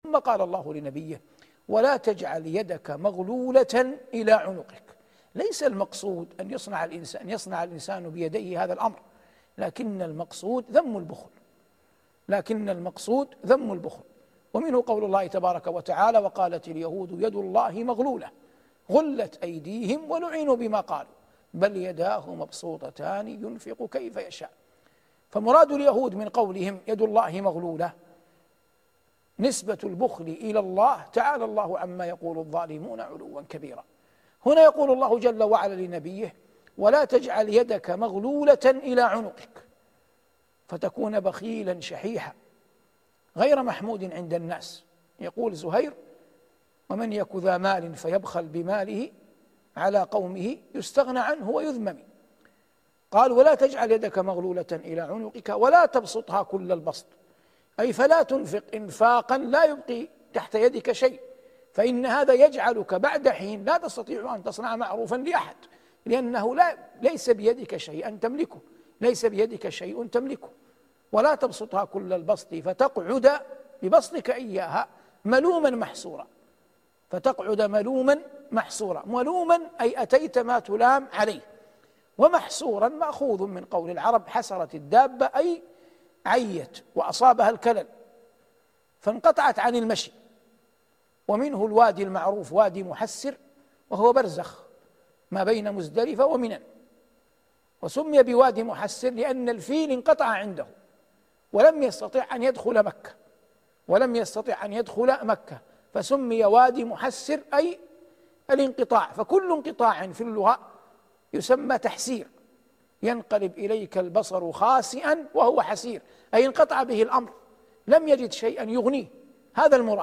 ثم قال الله لنبيه: ولا تجعل يدك مغلولة إلى عنقك. ليس المقصود أن يصنع الإنسان بيديه هذا الأمر، لكن المقصود ذم البخل. ومنه قول الله تبارك وتعالى: وقالت اليهود يد الله مغلولة غلت أيديهم ولعنوا بما قالوا بل يداه مبسوطتان ينفق كيف يشاء. فمراد اليهود من قولهم يد الله مغلولة نسبة البخل إلى الله، تعالى الله عما يقول الظالمون علوا كبيرا. هنا يقول الله جل وعلا لنبيه: ولا تجعل يدك مغلولة إلى عنقك فتكون بخيلا شحيحا غير محمود عند الناس. يقول زهير: ومن يك ذا مال فيبخل بماله على قومه يستغنى عنه ويذمم. قال: ولا تجعل يدك مغلولة إلى عنقك ولا تبسطها كل البسط، أي فلا تنفق إنفاقا لا يبقي تحت يدك شيء، فإن هذا يجعلك بعد حين لا تستطيع أن تصنع معروفا لأحد، لأنه ليس بيدك شيء تملكه. ولا تبسطها كل البسط فتقعد ببسطك إياها ملوما محسورا. ملوما أي أتيت ما تلام عليه، ومحسورا مأخوذ من قول العرب: حسرت الدابة، أي عيت وأصابها الكلل فانقطعت عن المشي. ومنه الوادي المعروف وادي محسر، وهو برزخ ما بين مزدلفة ومنى، وسمي بوادي محسر لأن الفيل انقطع عنده ولم يستطع أن يدخل مكة فسمي وادي محسر أي الانقطاع. فكل انقطاع في اللغة يسمى تحسير. ينقلب إليك البصر خاسئا وهو حسير، أي انقطع به الأمر، لم يجد شيئا يغنيه، هذا المراد.